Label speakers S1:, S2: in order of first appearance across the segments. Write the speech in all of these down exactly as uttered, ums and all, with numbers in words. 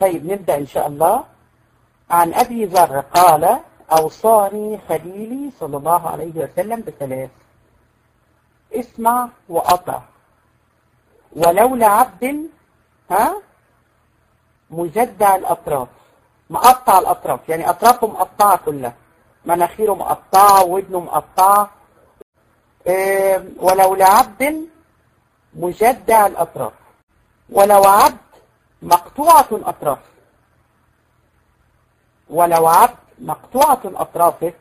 S1: طيب نبدأ إن شاء الله. عن أبي ذر قال: أوصاني خليلي صلى الله عليه وسلم بثلاث: اسمع وأطع، ولو لعبد ها مجدع الأطراف، مقطع الأطراف، يعني أطرافه مقطعة كلها، مناخيره مقطعة ودنه مقطعة. إيه ولو لعبد مجدع الأطراف، ولو عبد مقطوعة أطراف، ولو عبد مقطوعة أطرافه.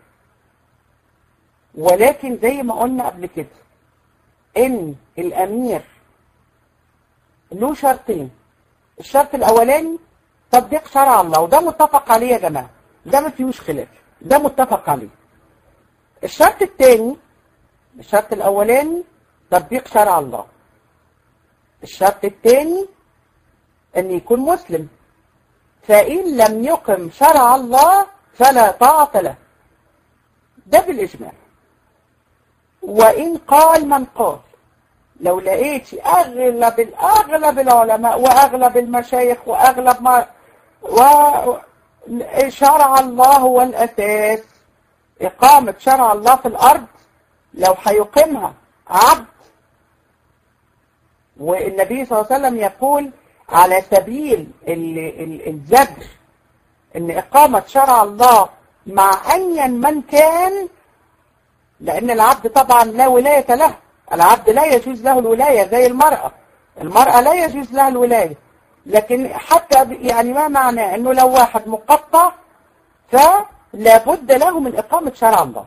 S1: ولكن زي ما قلنا قبل كده إن الأمير له شرطين. الشرط الأولاني تطبيق شرع الله، وده متفق عليه يا جماعة، ده ما فيهوش خلاف، ده متفق عليه. الشرط الثاني، الشرط الأولاني تطبيق شرع الله، الشرط الثاني أن يكون مسلم. فإن لم يقم شرع الله فلا طاعة له، ده بالإجماع. وإن قال من قال، لو لقيت أغلب الأغلب العلماء وأغلب المشايخ وأغلب ما وشرع الله هو الأساس، إقامة شرع الله في الأرض لو هيقيمها عبد، والنبي صلى الله عليه وسلم يقول على سبيل الزجر ان اقامة شرع الله مع ايا من كان، لان العبد طبعا لا ولاية له، العبد لا يجوز له الولاية زي المرأة، المرأة لا يجوز لها الولاية. لكن حتى يعني ما معنى انه لو واحد مقطع فلا بد له من اقامة شرع الله.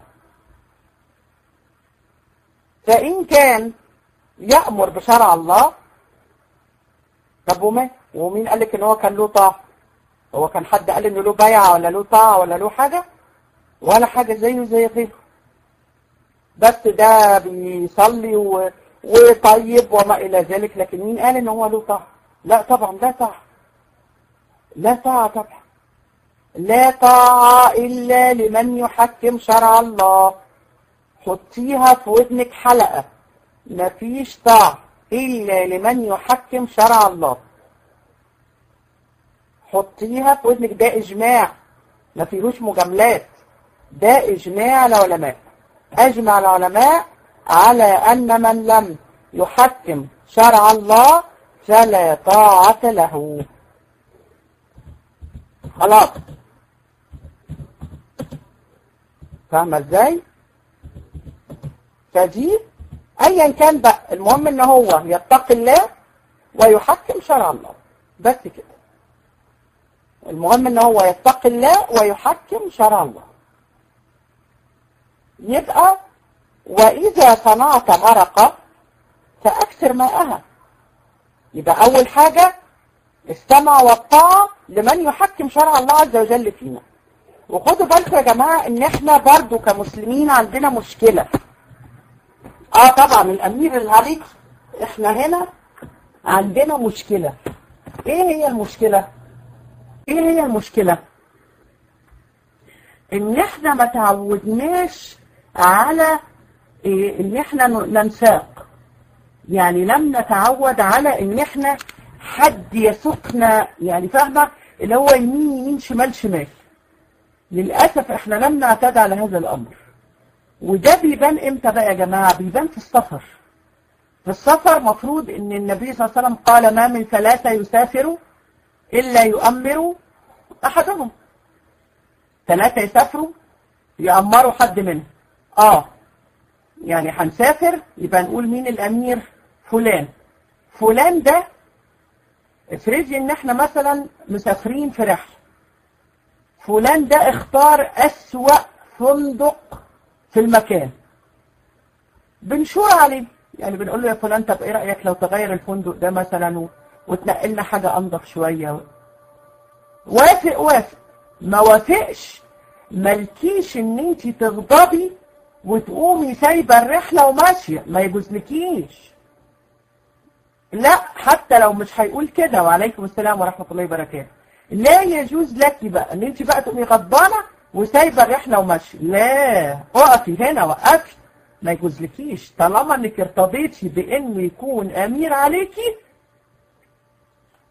S1: فان كان يأمر بشرع الله، طب وما ومين قال لك ان هو كان له طاعة؟ هو كان حد قال انه له بيعة ولا له طاعة ولا له حاجة؟ ولا حاجة، زيه زي غيره، بس ده بيصلي و... وطيب وما الى ذلك. لكن مين قال ان هو له طاعة؟ لا طبعا لا طاعة، لا طاعة طبعا، لا طاعة الا لمن يحكم شرع الله. حطيها في ودنك حلقة، مفيش طاعة إلا لمن يحكم شرع الله. حطيها في ودنك، ده إجماع ما فيهوش مجاملات، ده إجماع العلماء. أجمع العلماء على أن من لم يحكم شرع الله فلا طاعة له. خلاص، فاهمة ازاي؟ فدي ايا كان بقى، المهم ان هو يتقي الله ويحكم شرع الله، بس كده. المهم ان هو يتقي الله ويحكم شرع الله. يبقى واذا صنعت مرقة فاكثر ماءها. يبقى اول حاجة السمع والطاعة لمن يحكم شرع الله عز وجل فينا. وخدوا بالكم يا جماعة ان احنا برضو كمسلمين عندنا مشكلة. اه طبعا الامير العريق، احنا هنا عندنا مشكلة. ايه هي المشكلة؟ ايه هي المشكلة؟ ان احنا ما تعودناش على إيه ان احنا ننساق، يعني لم نتعود على ان احنا حد يسوقنا، يعني فاهمة اللي هو يمين يمين شمال شمال. للأسف احنا لم نعتاد على هذا الامر. وده بيبان امتى بقى يا جماعة؟ بيبان في السفر. في السفر مفروض ان النبي صلى الله عليه وسلم قال: ما من ثلاثة يسافروا إلا يؤمروا أحدهم. ثلاثة يسافروا يأمروا حد منهم. آه يعني هنسافر يبقى نقول مين الأمير؟ فلان. فلان ده افرضي ان احنا مثلا مسافرين في رحلة، فلان ده اختار أسوأ فندق في المكان، بنشور عليه، يعني بنقول له: يا فلان طب ايه رأيك لو تغير الفندق ده مثلا وتنقلنا حاجة انضف شوية؟ وافق وافق، ما وافقش مالكيش ان انت تغضبي وتقومي سايبه الرحلة وماشية، ما يجوزلكيش. لا، حتى لو مش هيقول كده وعليكم السلام ورحمة الله وبركاته، لا يجوز لك بقى ان انت بقى تقومي غضبانة وسايبه الرحلة وماشية. لا، اقفي هنا، وقفي، ما يجوزلكيش طالما انك ارتضيتي بانه يكون امير عليكي.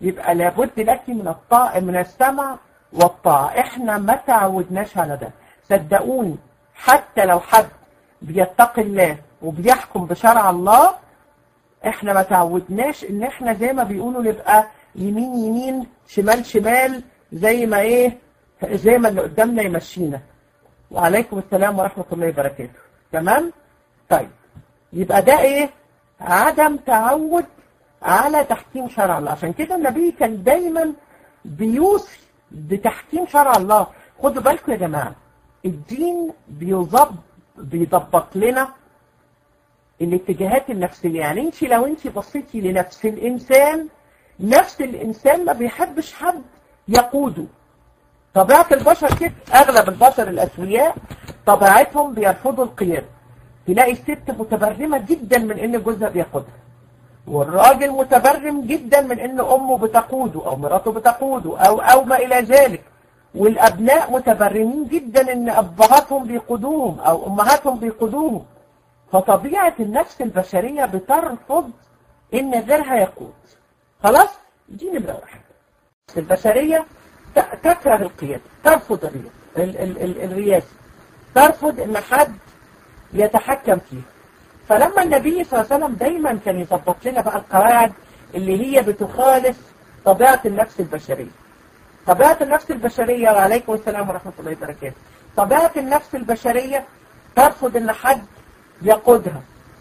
S1: يبقى لابد لك من الطاعة، من السمع والطاعة. احنا ما تعودناش على ده، صدقوني. حتى لو حد بيتقي الله وبيحكم بشرع الله، احنا ما تعودناش ان احنا زي ما بيقولوا نبقى يمين يمين شمال شمال، زي ما ايه، زي ما اللي قدامنا يمشينا. وعليكم السلام ورحمة الله وبركاته. تمام؟ طيب، يبقى ده ايه؟ عدم تعود على تحكيم شرع الله. عشان كده النبي كان دايما بيوصي بتحكيم شرع الله. خدوا بالكم يا جماعة، الدين بيضبط بيضبط لنا الاتجاهات النفسية. يعني انت لو انت بصيتي لنفس الانسان، نفس الانسان ما بيحبش حد يقوده. طبيعة البشر كده، اغلب البشر الاسوياء طبيعتهم بيرفضوا القيادة. تلاقي الست متبرمة جدا من ان جوزها بياخدها، والراجل متبرم جدا من ان امه بتقوده او مراته بتقوده او او ما الى ذلك. والابناء متبرمين جدا ان ابهاتهم بيقودوهم او امهاتهم بيقودوهم. فطبيعة النفس البشرية بترفض ان غيرها يقود. خلاص؟ دي نمرة واحد. البشرية تكره القيادة، ترفض الرياسة، ترفض ان حد يتحكم فيه. فلما النبي صلى الله عليه وسلم دايما كان يطبق لنا بقى القواعد اللي هي بتخالف طبيعة النفس البشرية. طبيعة النفس البشرية، وعليكم السلام ورحمة الله وبركاته، طبيعة النفس البشرية ترفض ان حد يقودها،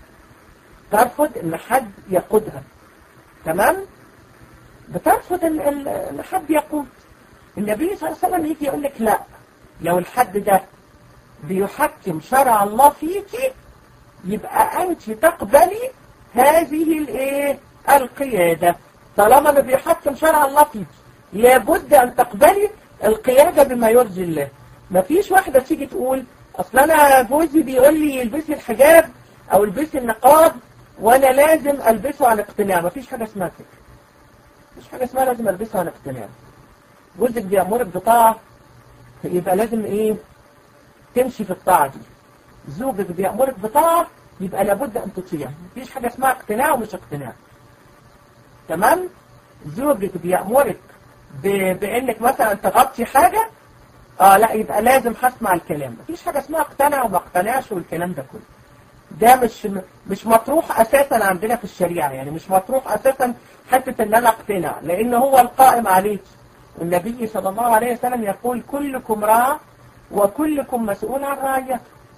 S1: ترفض ان حد يقودها. تمام؟ بترفض ان حد يقود. النبي صلى الله عليه وسلم يجي يقول لك لا، لو الحد ده بيحكم شرع الله فيكي، يبقى انت تقبلي هذه الايه القيادة. طالما ما بيحكم شرع الله فيكي، لابد ان تقبلي القيادة بما يرضي الله. مفيش واحدة تيجي تقول اصل انا جوزي بيقول لي البسي الحجاب او البسي النقاب وانا لازم البسه عن اقتناع. مفيش حاجة اسمها كده، مفيش حاجة اسمها لازم البسه عن اقتناع. جوزك بيأمرك بطاعة، يبقى لازم ايه تمشي في الطاعة دي. زوجك بيأمرك بطاعة، يبقى لابد ان تطيع. مفيش حاجة اسمها اقتناع ومش اقتناع. تمام؟ زوجك بيأمرك ب... بانك مثلا تغطي حاجة، اه لا، يبقى لازم هسمع الكلام. مفيش حاجة اسمها اقتنع وما اقتنعش والكلام ده كله. ده مش مش مطروح اساسا عندنا في الشريعة. يعني مش مطروح اساسا حتة ان انا اقتنع، لان هو القائم عليك. النبي صلى الله عليه وسلم يقول كلكم راع وكلكم مسؤول عن رعيته.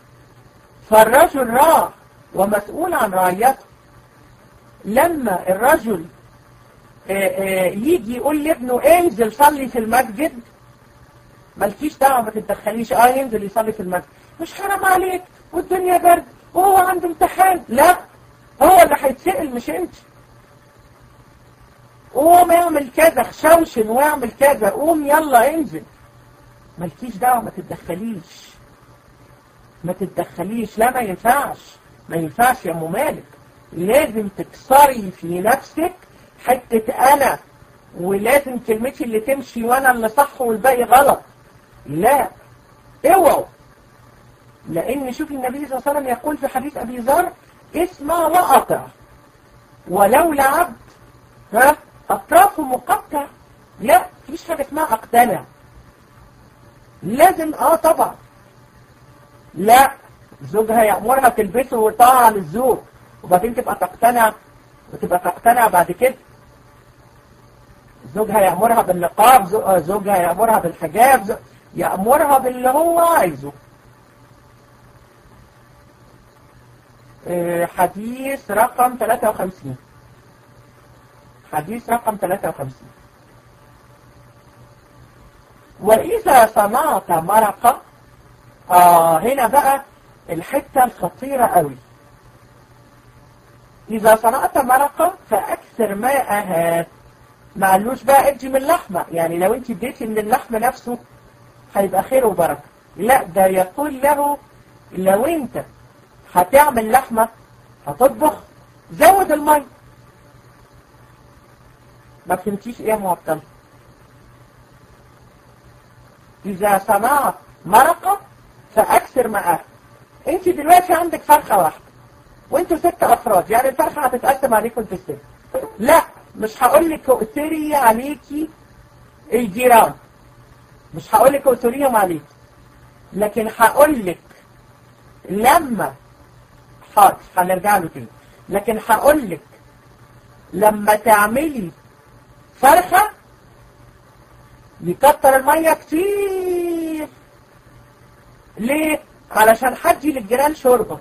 S1: فالرجل راع ومسؤول عن رعيته. لما الرجل يجي يقول لابنه انزل صلي في المسجد، مالكيش دعوه، ما تتدخليش. اه ينزل يصلي في المسجد، مش حرام عليك والدنيا برد وهو عنده امتحان. لا، هو اللي هيتسأل مش انت. قوم اعمل كذا، خشوشن واعمل كذا، قوم يلا انزل. مالكيش دعوه، ما تتدخليش، ما تتدخليش. لا، ما ينفعش، ما ينفعش يا ام مالك. لازم تكسري في نفسك حتة انا، ولازم كلمتي اللي تمشي وانا اللي صح والباقي غلط. لا، اوعوا. لان شوف النبي صلى الله عليه وسلم يقول في حديث ابي ذر اسمع واطع، ولولا عبد ها اطرافه مقطع. لا، مفيش حاجه اسمها اقتنع. لازم اه طبعا. لا، زوجها يأمرها تلبسه وطاعة للزوج، وبعدين تبقى تقتنع وتبقى تقتنع بعد كده. زوجها يأمرها بالنقاب، زوجها يأمرها بالحجاب، يأمرها باللي هو عايزه. حديث رقم ثلاثة وخمسين. حديث رقم ثلاثة وخمسين. وإذا صنعت مرقة، آه هنا بقى الحتة الخطيرة قوي. إذا صنعت مرقة فأكثر ماءها. ما قالوش بقى ادي من اللحمة، يعني لو انت اديتي من اللحم نفسه هيبقى خير وبركة. لا، ده يقول له لو انت هتعمل لحمة هتطبخ زود المية. ما فهمتيش ايه يا معطل؟ إذا صنعت مرقة فأكثر ماءها. انت دلوقتي عندك فرخة واحدة وانتوا ست افراد، يعني الفرخة هتتقسم عليكم انتوا الست. لا، مش هقول لك اؤثري عليكي الجيران، مش هقول لك اؤثريهم عليكي، لكن هقول لك لما حاضر هنرجع له تاني، لكن هقول لك لما تعملي فرخة يكتر المية كتير. ليه؟ علشان حدي للجيران شوربة.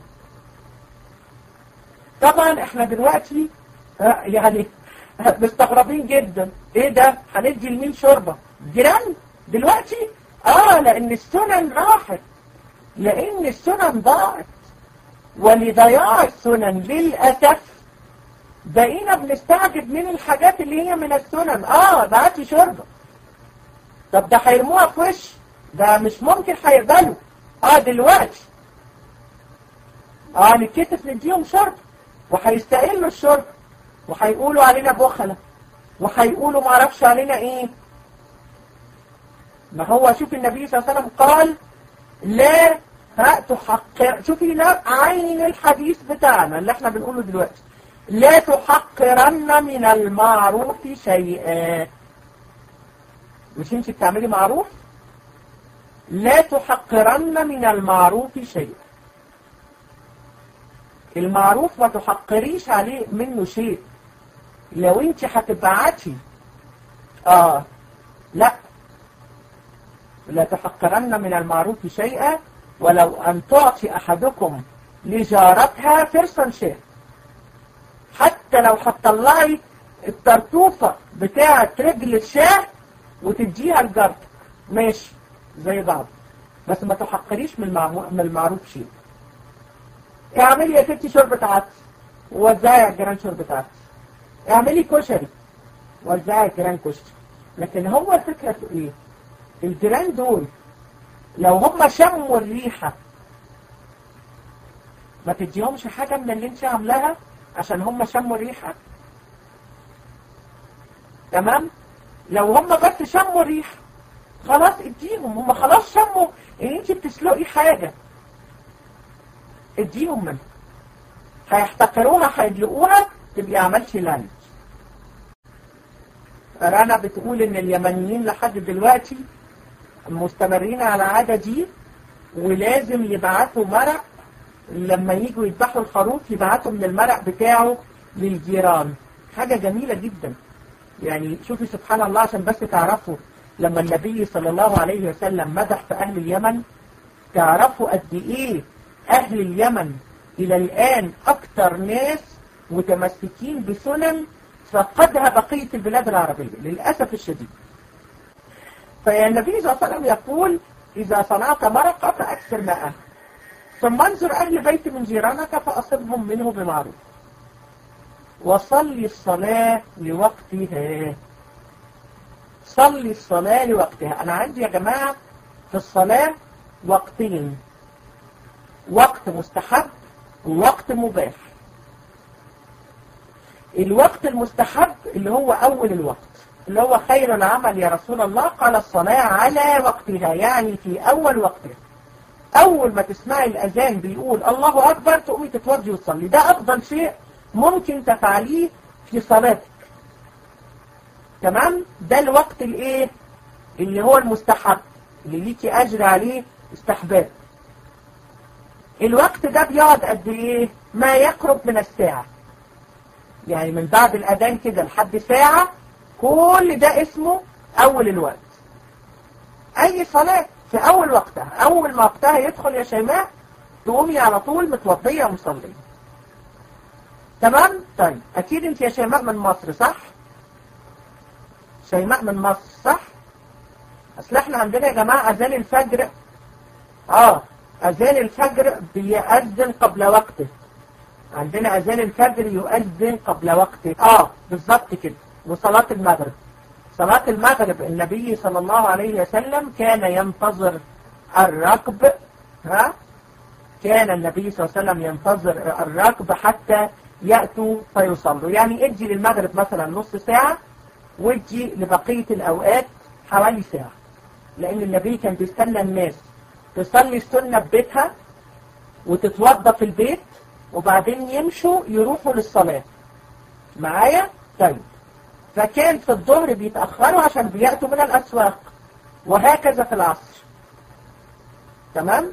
S1: طبعا احنا دلوقتي يعني مستغربين جدا، ايه ده؟ هندي لمين شوربة؟ جيران دلوقتي؟ اه لان السنن راحت، لان السنن ضاعت، ولضياع السنن للأسف بقينا بنستعجب من الحاجات اللي هي من السنن. اه بعتي شوربة، طب ده هيرموها في وش، ده مش ممكن هيقبلوا. اه دلوقتي اه نتكتف نديهم شرب، وهيستقلوا الشرب، وهيقولوا علينا بخلة، وهيقولوا معرفش علينا ايه. ما هو شوف النبي صلى الله عليه وسلم قال لا ها تحقر، شوفي لا عين الحديث بتاعنا اللي احنا بنقوله دلوقتي، لا تحقرن من المعروف شيئا. مش انت بتعملي معروف؟ لا تحقرن من المعروف شيئا. المعروف ما تحقريش عليه منه شيء. لو انت هتبعتي اه لا لا تحقرن من المعروف شيئا ولو ان تعطي احدكم لجارتها فرصا شيء. حتى لو هتطلعي الطرطوفة بتاعة رجل الشاه وتديها لجارتك ماشي زي بعض، بس ما تحقريش من من المعروف شيء. اعملي يا ستي شوربة عدس ووزعي على الجيران شوربة عدس، اعملي كشري ووزعي على الجيران كشري. لكن هو الفكرة في ايه؟ الجيران دول لو هم شموا الريحة ما تديهمش حاجة من اللي انت عاملاها عشان هم شموا الريحة. تمام؟ لو هم بس شموا الريحة خلاص اديهم، هم خلاص شموا ان انت بتسلقي حاجة، اديهم منها. هيحتقروها هيدلقوها تبقي عملتي لانش. رنا بتقول ان اليمنيين لحد دلوقتي مستمرين على العادة دي، ولازم يبعتوا مرق لما يجوا يذبحوا الخروف، يبعتوا من المرق بتاعه للجيران. حاجة جميلة جدا. يعني شوفي سبحان الله، عشان بس تعرفوا لما النبي صلى الله عليه وسلم مدح في أهل اليمن، تعرفوا قد إيه أهل اليمن إلى الآن أكثر ناس متمسكين بسنن فقدها بقية البلاد العربية للأسف الشديد. فالنبي صلى الله عليه وسلم يقول إذا صنعت مرقة فأكثر ماءها، ثم انظر أهل بيت من جيرانك فأصبهم منه بمعروف، وصلي الصلاة لوقتها. صلي الصلاة لوقتها. أنا عندي يا جماعة في الصلاة وقتين، وقت مستحب ووقت مباح. الوقت المستحب اللي هو أول الوقت، اللي هو خير العمل يا رسول الله، قال الصلاة على وقتها، يعني في أول وقتها. أول ما تسمعي الأذان بيقول الله أكبر تقومي تتوضي وتصلي، ده أفضل شيء ممكن تفعليه في صلاتك. تمام؟ ده الوقت الايه اللي هو المستحب اللي ليكي أجر عليه استحباب. الوقت ده بيقعد قد ايه؟ ما يقرب من الساعة، يعني من بعد الأذان كده لحد ساعة، كل ده اسمه أول الوقت. أي صلاة في أول وقتها، أول ما وقتها يدخل يا شيماء تقومي على طول متوضية ومصلية. تمام؟ طيب أكيد أنت يا شيماء من مصر صح؟ شيماء من مصر صح؟ أصل احنا عندنا يا جماعة أذان الفجر، آه أذان الفجر بيأذن قبل وقته. عندنا أذان الفجر يؤذن قبل وقته، آه بالظبط كده. وصلاة المغرب، صلاة المغرب النبي صلى الله عليه وسلم كان ينتظر الركب، ها؟ كان النبي صلى الله عليه وسلم ينتظر الركب حتى يأتوا فيصلوا. يعني ادي للمغرب مثلا نص ساعة، وادي لبقية الأوقات حوالي ساعة، لأن النبي كان بيستنى الناس تصلي السنة في بيتها وتتوضى في البيت، وبعدين يمشوا يروحوا للصلاة. معايا؟ طيب فكان في الظهر بيتأخروا عشان بيأتوا من الأسواق، وهكذا في العصر. تمام؟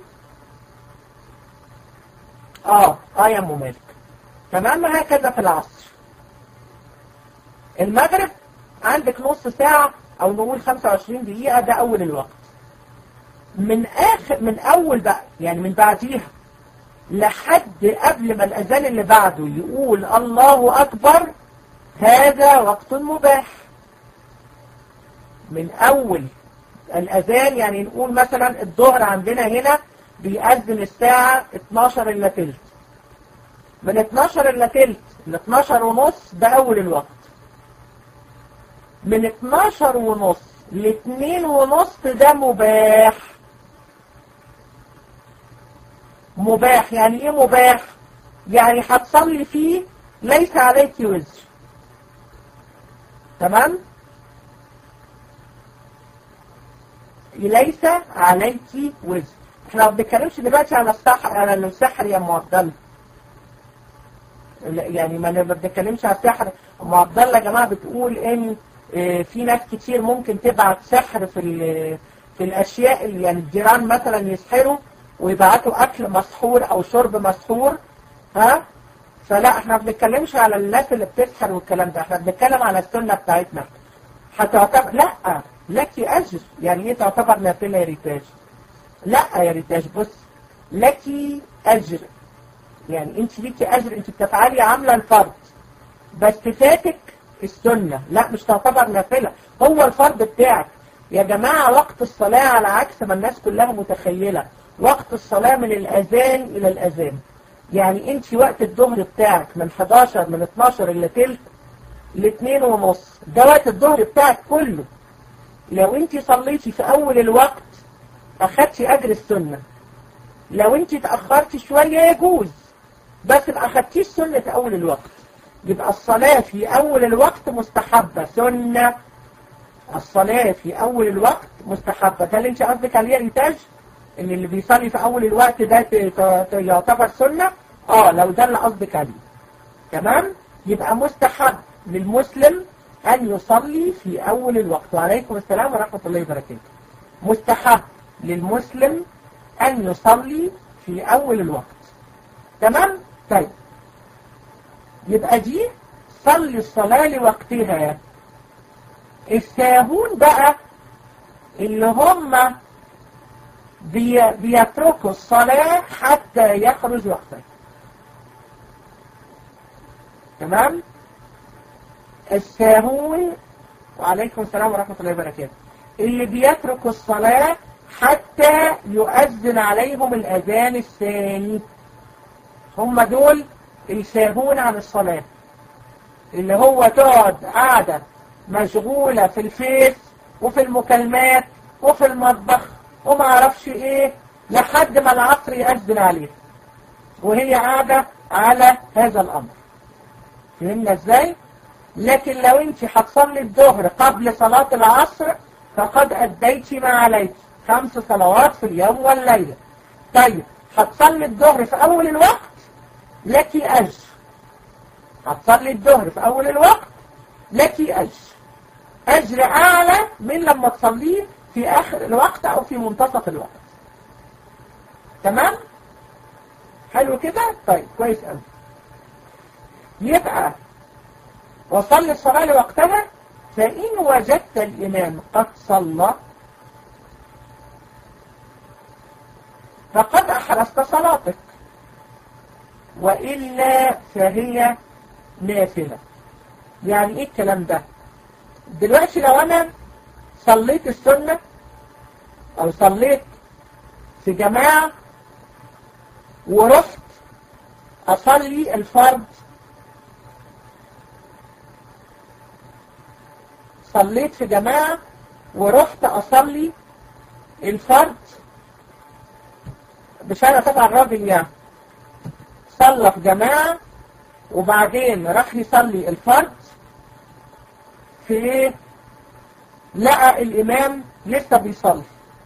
S1: اه اه يا ام مالك. تمام، هكذا في العصر. المغرب عندك نص ساعة او نقول خمسة وعشرين دقيقة، ده اول الوقت. من اخر من اول بقى يعني من بعديها لحد قبل ما الاذان اللي بعده يقول الله اكبر، هذا وقت مباح. من اول الاذان يعني نقول مثلا الظهر عندنا هنا بيأذن الساعة اتناشر الا تلت، من اتناشر الا تلت ل اتناشر ونص ده اول الوقت. من اتناشر ونص ل اتنين ونص ده مباح. مباح يعني ايه مباح؟ يعني هتصلي فيه ليس عليك وزر. تمام؟ ليس عليك وزر. احنا ما بنتكلمش دلوقتي على السحر، على السحر يا ام عبد الله، يعني ما بنتكلمش على السحر. ام عبد الله يا جماعه بتقول ان في ناس كتير ممكن تبعت سحر في في الاشياء اللي يعني الجيران مثلا يسحروا ويبعتوا اكل مسحور او شرب مسحور. ها؟ فلا احنا ما بنتكلمش على الناس اللي بتسحر والكلام ده، احنا بنتكلم على السنه بتاعتنا. هتعتبر لا لك اجر. يعني ايه تعتبر نافله يا ريتاج؟ لا يا ريتاج، بص، لك اجر، يعني انت ليكي اجر، انت بتفعلي عامله الفرض بس فاتك السنه، لا مش تعتبر نافله، هو الفرض بتاعك. يا جماعه وقت الصلاه على عكس ما الناس كلها متخيله، وقت الصلاه من الاذان الى الاذان. يعني انت وقت الظهر بتاعك من حداشر من اتناشر الا تلت ل اتنين ونص، ده وقت الظهر بتاعك كله. لو انت صليتي في اول الوقت اخدتي اجر السنه، لو انت اتاخرتي شويه يجوز، بس ما اخدتيش سنه اول الوقت. يبقى الصلاه في اول الوقت مستحبه، سنه. الصلاه في اول الوقت مستحبه، ده اللي انت قصدك عليه يا انتاج؟ ان اللي بيصلي في اول الوقت ده يعتبر سنه؟ اه لو ده اللي قصدك عليه. تمام؟ يبقى مستحب للمسلم ان يصلي في اول الوقت. وعليكم السلام ورحمه الله وبركاته. مستحب للمسلم ان يصلي في اول الوقت. تمام؟ طيب يبقى دي صلي الصلاة لوقتها. الساهون بقى اللي هم بي بيتركوا الصلاة حتى يخرج وقتها. تمام؟ الساهون، وعليكم السلام ورحمة الله وبركاته، اللي بيتركوا الصلاة حتى يؤذن عليهم الأذان الثاني، هم دول الساهون عن الصلاة. اللي هو تقعد قاعدة مشغولة في الفيس وفي المكالمات وفي المطبخ وما عرفش ايه لحد ما العصر يأذن عليه، وهي قاعدة على هذا الأمر. فهمنا ازاي؟ لكن لو انت هتصلي الظهر قبل صلاة العصر فقد أديتي ما عليك، خمس صلوات في اليوم والليلة. طيب هتصلي الظهر في أول الوقت لك أجر، هتصلي الظهر في أول الوقت لك أجر، أجر أعلى من لما تصليه في آخر الوقت أو في منتصف الوقت. تمام؟ حلو كده؟ طيب كويس أوي. يبقى وصلي الصلاة لوقتها، فإن وجدت الإمام قد صلى فقد أحرزت صلاتك، وإلا فهي نافلة. يعني إيه الكلام ده؟ دلوقتي لو أنا صليت السنة أو صليت في جماعة ورحت أصلي الفرض، صليت في جماعة ورحت أصلي الفرض، مش أنا طبعا الراجل يعني صلى في جماعة وبعدين راح يصلي الفرض، في لقى الإمام لسه بيصلي.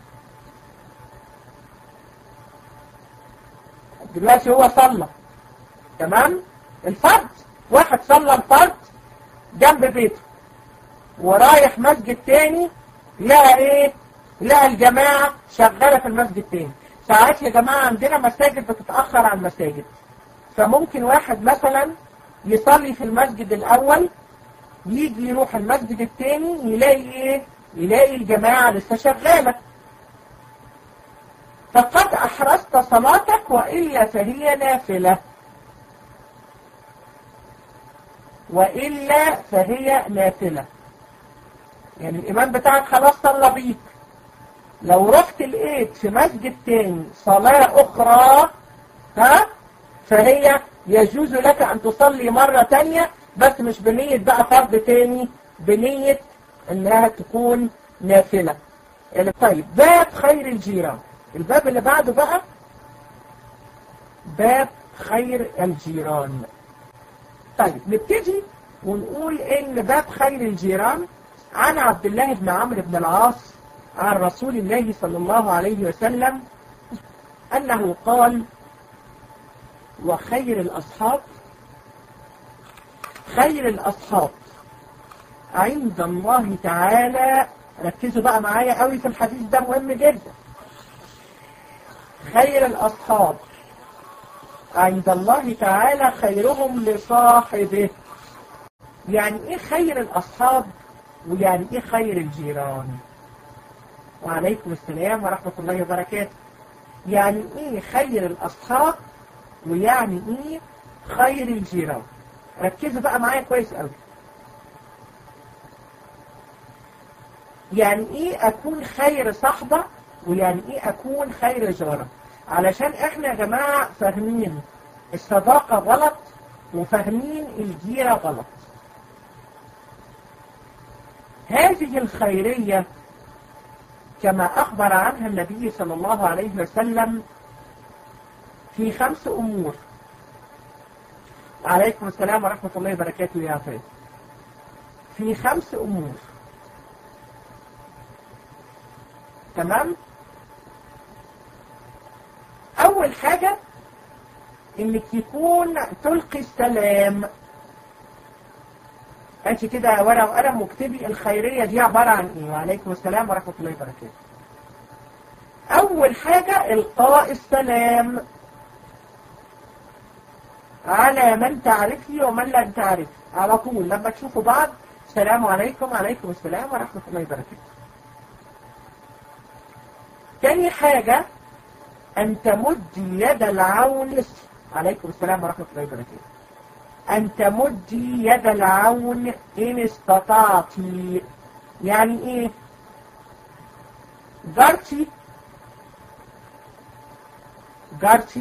S1: دلوقتي هو صلى تمام الفرض، واحد صلى الفرض جنب بيته ورايح مسجد تاني لقى ايه؟ لقى الجماعة شغالة في المسجد تاني. ساعات يا جماعة عندنا مساجد بتتأخر عن مساجد، فممكن واحد مثلا يصلي في المسجد الأول يجي يروح المسجد التاني يلاقي ايه؟ يلاقي الجماعة لسه شغالة. فقد أحرزت صلاتك وإلا فهي نافلة، وإلا فهي نافلة. يعني الإمام بتاعك خلاص صلى بيك، لو رحت لقيت في مسجد تاني صلاة أخرى ها فهي يجوز لك أن تصلي مرة تانية، بس مش بنية بقى فرض تاني، بنية إنها تكون نافلة. طيب باب خير الجيران، الباب اللي بعده بقى باب خير الجيران. طيب نبتدي ونقول إن باب خير الجيران عن عبد الله بن عمرو بن العاص عن رسول الله صلى الله عليه وسلم أنه قال: وخير الأصحاب خير الأصحاب عند الله تعالى. ركزوا بقى معايا قوي في الحديث ده، مهم جدا. خير الأصحاب عند الله تعالى خيرهم لصاحبه. يعني ايه خير الأصحاب ويعني ايه خير الجيران؟ وعليكم السلام ورحمة الله وبركاته. يعني ايه خير الأصحاب ويعني ايه خير الجيران؟ ركزوا بقى معايا كويس قوي. يعني ايه اكون خير صحبة ويعني ايه اكون خير جارة؟ علشان احنا يا جماعة فاهمين الصداقة غلط وفاهمين الجيرة غلط. هذه الخيرية كما أخبر عنها النبي صلى الله عليه وسلم في خمس أمور. عليكم السلام ورحمة الله وبركاته يا فايد. في خمس أمور، تمام؟ أول حاجة إنك يكون تلقي السلام. ماشي كده ورقة وقلم واكتبي الخيرية دي عبارة عن إيه. وعليكم السلام ورحمة الله وبركاته. أول حاجة إلقاء السلام على من تعرفي ومن لم تعرفي، على طول لما تشوفوا بعض السلام عليكم. وعليكم السلام ورحمة الله وبركاته. تاني حاجة أن تمدي يد العون. عليكم السلام ورحمة الله وبركاته. أن تمدي يد العون إن استطعتي. يعني إيه؟ جارتي جارتي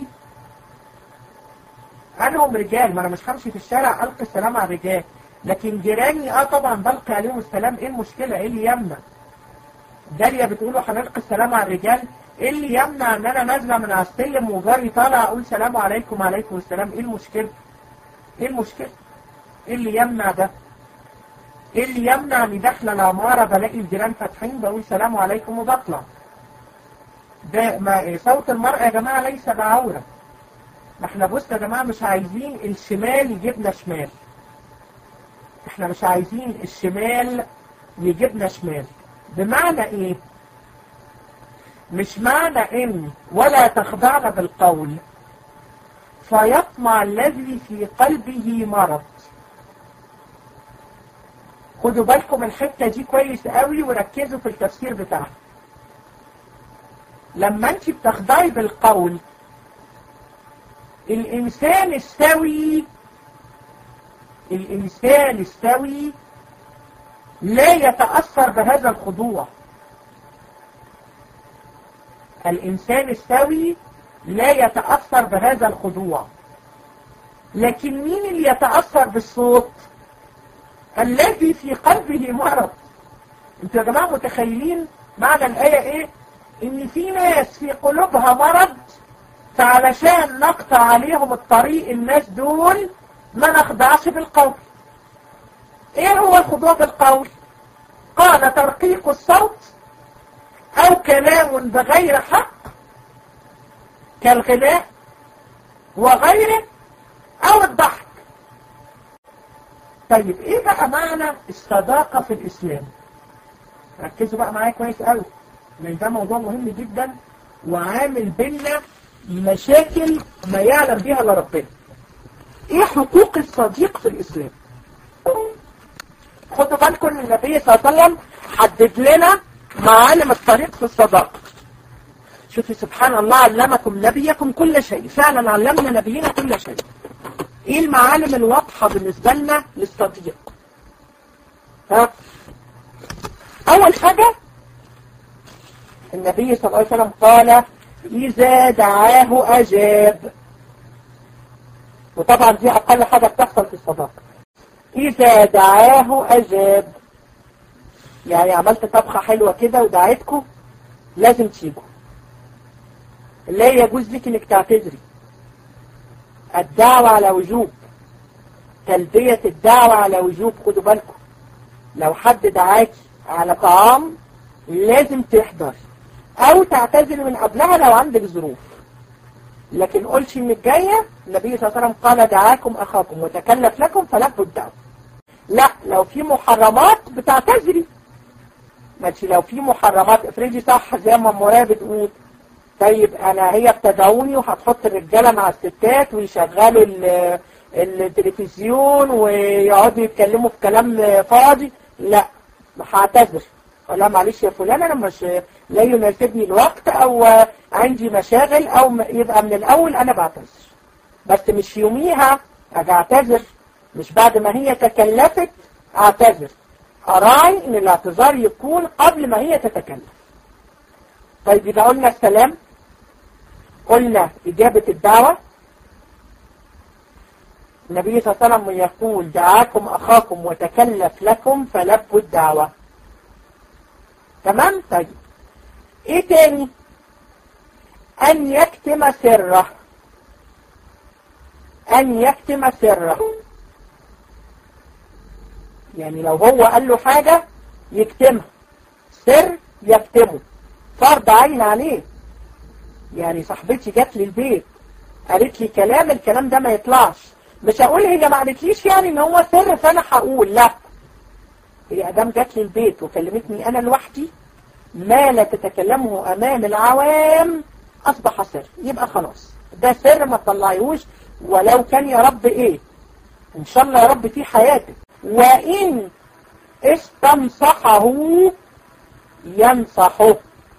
S1: أنهم رجال، ما أنا مش همشي في الشارع ألقي السلام على الرجال، لكن جيراني أه طبعا بلقي عليهم السلام. إيه المشكلة؟ إيه اللي يمنع؟ داليا بتقولوا هنلقي السلام على الرجال، إيه اللي يمنع إن أنا نازلة من على السلم وجاري طالع أقول سلام عليكم وعليكم السلام؟ إيه المشكلة؟ ايه المشكلة؟ ايه اللي يمنع ده؟ ايه اللي يمنع اني داخله العمارة بلاقي الجيران فاتحين بقول سلام عليكم وبطلع؟ ده ما صوت المرأة يا جماعة ليس بعورة. ما احنا بص يا جماعة مش عايزين الشمال يجيبنا شمال. احنا مش عايزين الشمال يجيبنا شمال. بمعنى ايه؟ مش معنى ان ولا تخضعن بالقول فيطمع الذي في قلبه مرض. خدوا بالكم الحتة دي كويس قوي وركزوا في التفسير بتاعها. لما انت بتخضعي بالقول، الإنسان السوي الإنسان السوي لا يتأثر بهذا الخضوع. الإنسان السوي لا يتأثر بهذا الخضوع. لكن مين اللي يتأثر بالصوت؟ الذي في قلبه مرض. انتوا يا جماعة متخيلين معنى الآية ايه؟ ان في ناس في قلوبها مرض، فعلشان نقطع عليهم الطريق الناس دول ما نخضعش بالقول. ايه هو الخضوع بالقول؟ قال: ترقيق الصوت او كلام بغير حق كالغناء وغيره او الضحك. طيب ايه بقى معنى الصداقة في الاسلام؟ ركزوا بقى معايا كويس قوي، لان ده موضوع مهم جدا وعامل بينا مشاكل ما يعلم بها الا ربنا. ايه حقوق الصديق في الاسلام؟ خدوا بالكم ان النبي صلى الله عليه وسلم حدد لنا معالم الطريق في الصداقة. شوفي سبحان الله، علمكم نبيكم كل شيء، فعلا علمنا نبينا كل شيء. ايه المعالم الواضحة بالنسبة لنا للصديق؟ ها؟ اول حاجة النبي صلى الله عليه وسلم قال اذا دعاه اجاب، وطبعا دي اقل حاجة بتحصل في الصداقة. اذا دعاه اجاب، يعني عملت طبخة حلوة كده ودعيتكم لازم تيجوا، لا يجوز لك انك تعتذري. الدعوة على وجوب، تلبية الدعوة على وجوب. خدوا بالكم، لو حد دعاكي على طعام لازم تحضر او تعتذر من قبلها لو عندك ظروف، لكن قولش انك جاية. النبي صلى الله عليه وسلم قال دعاكم اخاكم وتكلف لكم فلبوا الدعوة. لا، لو في محرمات بتعتذري. ماشي، لو في محرمات افرضي صح زي ما مراد بتقول، طيب انا هي بتدعوني وهتحط الرجاله مع الستات ويشغلوا التلفزيون ويقعدوا يتكلموا في كلام فاضي، لا هعتذر. لا معلش يا فلان، انا مش لا يناسبني الوقت او عندي مشاغل، او يبقى من الاول انا بعتذر، بس مش يوميها اجي اعتذر، مش بعد ما هي تكلفت اعتذر. اراعي ان الاعتذار يكون قبل ما هي تتكلف. طيب إذا قلنا السلام، قلنا إجابة الدعوة. النبي صلى الله عليه وسلم يقول دعاكم أخاكم وتكلف لكم فلبوا الدعوة. تمام؟ طيب إيه تاني؟ أن يكتم سره، أن يكتم سره، يعني لو هو قال له حاجة يكتمها، سر يكتمه، فرض عين عليه. يعني صاحبتي جات لي البيت قالت لي كلام، الكلام ده ما يطلعش، مش هقول هي ما قالتليش يعني ان هو سر فانا هقول لا، هي ادام جات لي البيت وكلمتني انا لوحدي ما لا تتكلمه امام العوام اصبح سر، يبقى خلاص ده سر ما تطلعيهوش ولو كان يا رب ايه، ان شاء الله يا رب في حياتك. وان استنصحه ينصحه،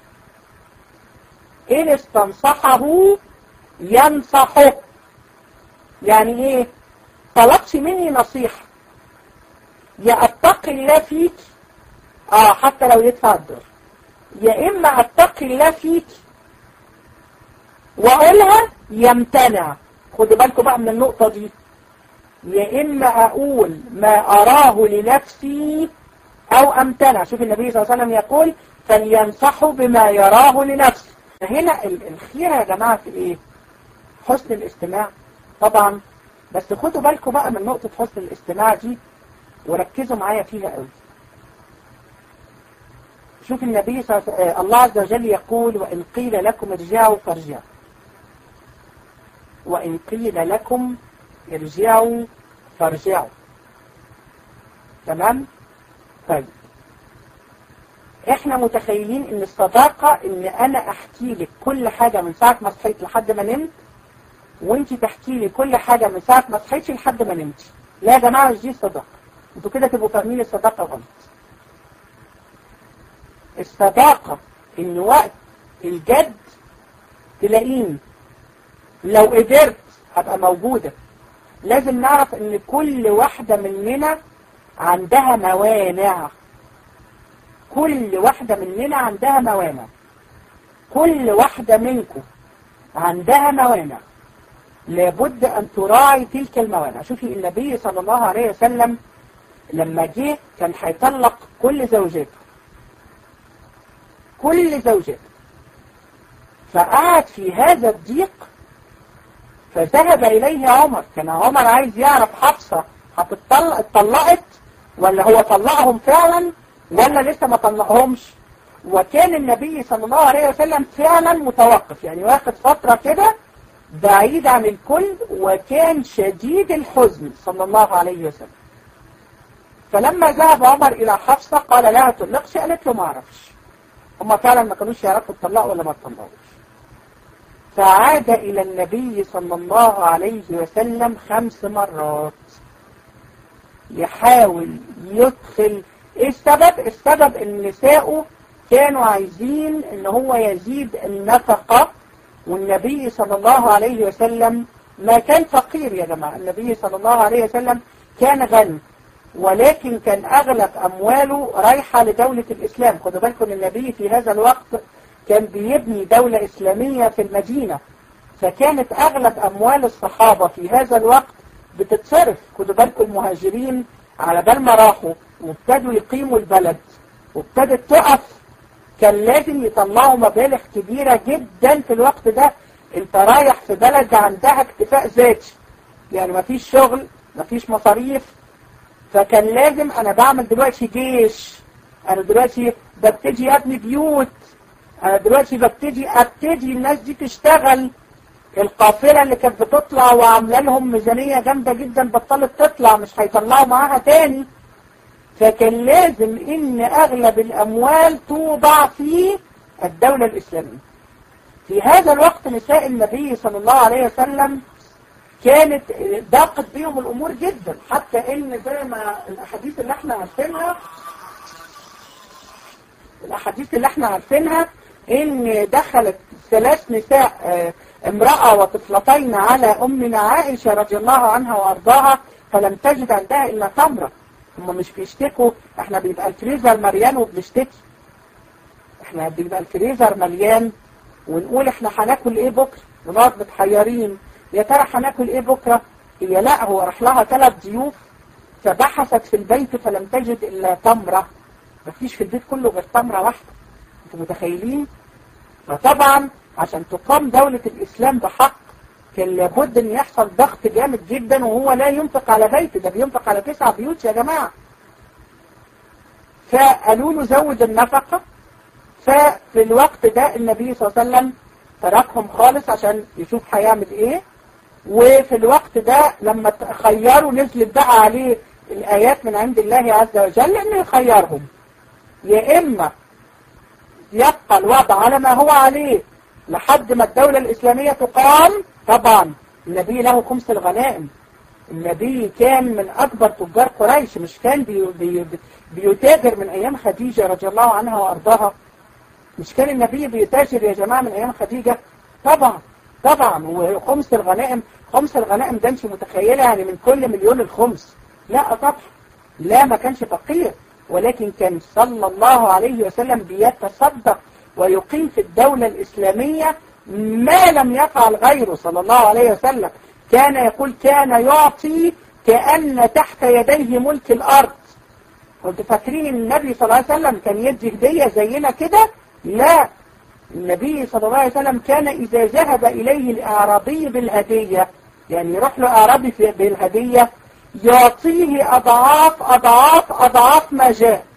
S1: إن استنصحه ينصحه، يعني إيه؟ طلبش مني نصيحة، يا أتقي الله فيك، آه حتى لو يدفع الدور، يا إما أتقي الله فيك وأقولها يمتنع. خدوا بالكم بقى من النقطة دي، يا إما أقول ما أراه لنفسي أو أمتنع. شوف النبي صلى الله عليه وسلم يقول فلينصحوا بما يراه لنفسه. هنا الخيرة يا جماعة في ايه؟ حسن الاستماع طبعا، بس خدوا بالكم بقى من نقطة حسن الاستماع دي وركزوا معايا فيها قوي. شوف النبي صلى الله عليه وسلم الله عز وجل يقول وإن قيل لكم ارجعوا فارجعوا، وإن قيل لكم ارجعوا فارجعوا. تمام؟ طيب احنا متخيلين ان الصداقة ان انا احكي لك كل حاجة من ساعة ما صحيت لحد ما نمت، وانت تحكي لي كل حاجة من ساعة ما صحيتش لحد ما نمت. لا يا جماعة مش دي الصداقة، انتوا كده تبقوا فاهمين الصداقة غلط. الصداقة ان وقت الجد تلاقيني، لو قدرت هبقى موجودة. لازم نعرف ان كل واحدة مننا عندها موانع، كل واحدة مننا عندها موانع، كل واحدة منكم عندها موانع، لابد أن تراعي تلك الموانع. شوفي النبي صلى الله عليه وسلم لما جه كان هيطلق كل زوجاته، كل زوجاته، فقعد في هذا الضيق فذهب إليه عمر. كان عمر عايز يعرف حفصة هتطلق اتطلقت ولا هو طلقهم فعلا ولا لسه ما طلقهمش. وكان النبي صلى الله عليه وسلم فعلا متوقف، يعني واخد فترة كده بعيد عن الكل، وكان شديد الحزن صلى الله عليه وسلم. فلما ذهب عمر إلى حفصة قال لها تطلقش، قالت له ما اعرفش. هم فعلا ما كانوش يعرفوا الطلاق ولا ما الطلاقوش. فعاد إلى النبي صلى الله عليه وسلم خمس مرات يحاول يدخل. ايه السبب؟ السبب ان نساؤه كانوا عايزين ان هو يزيد النفقة، والنبي صلى الله عليه وسلم ما كان فقير يا جماعة. النبي صلى الله عليه وسلم كان غني، ولكن كان أغلب أمواله رايحة لدولة الإسلام. خدوا بالكم النبي في هذا الوقت كان بيبني دولة إسلامية في المدينة، فكانت أغلب أموال الصحابة في هذا الوقت بتتصرف. خدوا بالكم المهاجرين على بال ما راحوا وابتدوا يقيموا البلد وابتدت تقف، كان لازم يطلعوا مبالغ كبيرة جدا في الوقت ده. انت رايح في بلد عندها اكتفاء ذاتي، يعني مفيش شغل مفيش مصاريف، فكان لازم انا بعمل دلوقتي جيش، انا دلوقتي ببتدي ابني بيوت، انا دلوقتي ببتدي ابتدي الناس دي تشتغل. القافلة اللي كانت بتطلع وعامله لهم ميزانية جامدة جدا بطلت تطلع، مش هيطلعوا معاها تاني. فكان لازم ان اغلب الاموال توضع في الدولة الاسلامية. في هذا الوقت نساء النبي صلى الله عليه وسلم كانت ضاقت بيهم الامور جدا، حتى ان زي ما الاحاديث اللي احنا عارفينها الاحاديث اللي احنا عارفينها ان دخلت ثلاث نساء امرأة وطفلتين على امنا عائشة رضي الله عنها وارضاها، فلم تجد عندها الا تمرة. هم مش بيشتكوا، احنا بيبقى الفريزر مليان وبنشتكي، احنا بيبقى الفريزر مليان ونقول احنا هناكل ايه بكره، ونقعد متحيرين يا ترى هناكل ايه بكره. هي لا، هو راح لها ثلاث ضيوف فبحثت في البيت فلم تجد الا تمره، مفيش في البيت كله غير تمره واحده. انتوا متخيلين؟ فطبعا عشان تقام دولة الاسلام بحق كان لابد ان يحصل ضغط جامد جدا، وهو لا ينفق على بيته، ده بينفق على تسع بيوت يا جماعه. فقالوا له زود النفقه. ففي الوقت ده النبي صلى الله عليه وسلم تركهم خالص عشان يشوف هيعمل ايه. وفي الوقت ده لما خيروا نزلت بقى عليه الآيات من عند الله عز وجل انه يخيرهم، يا اما يبقى الوضع على ما هو عليه لحد ما الدولة الإسلامية تقام. طبعا النبي له خمس الغنائم، النبي كان من أكبر تجار قريش، مش كان بي بي بيتاجر من أيام خديجة رضي الله عنها وأرضاها. مش كان النبي بيتاجر يا جماعة من أيام خديجة؟ طبعا طبعا. وخمس الغنائم، خمس الغنائم ده انت متخيلة يعني من كل مليون الخمس؟ لا طبعا، لا ما كانش فقير، ولكن كان صلى الله عليه وسلم بيتصدق ويقيم في الدولة الإسلامية ما لم يفعل غيره صلى الله عليه وسلم. كان يقول كان يعطي كأن تحت يديه ملك الأرض. كنت فاكرين ان النبي صلى الله عليه وسلم كان يدي هدية زينا كده؟ لا، النبي صلى الله عليه وسلم كان إذا ذهب إليه الأعرابي بالهدية، يعني يروح له أعرابي بالهدية يعطيه أضعاف أضعاف أضعاف ما جاء،